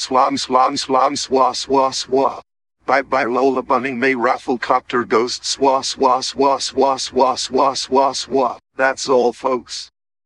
Swan swan swan swa swa swa. Bye bye Lola Bunny May Rafflecopter Ghost swa swa swa swa swa swa swa swa. That's all folks.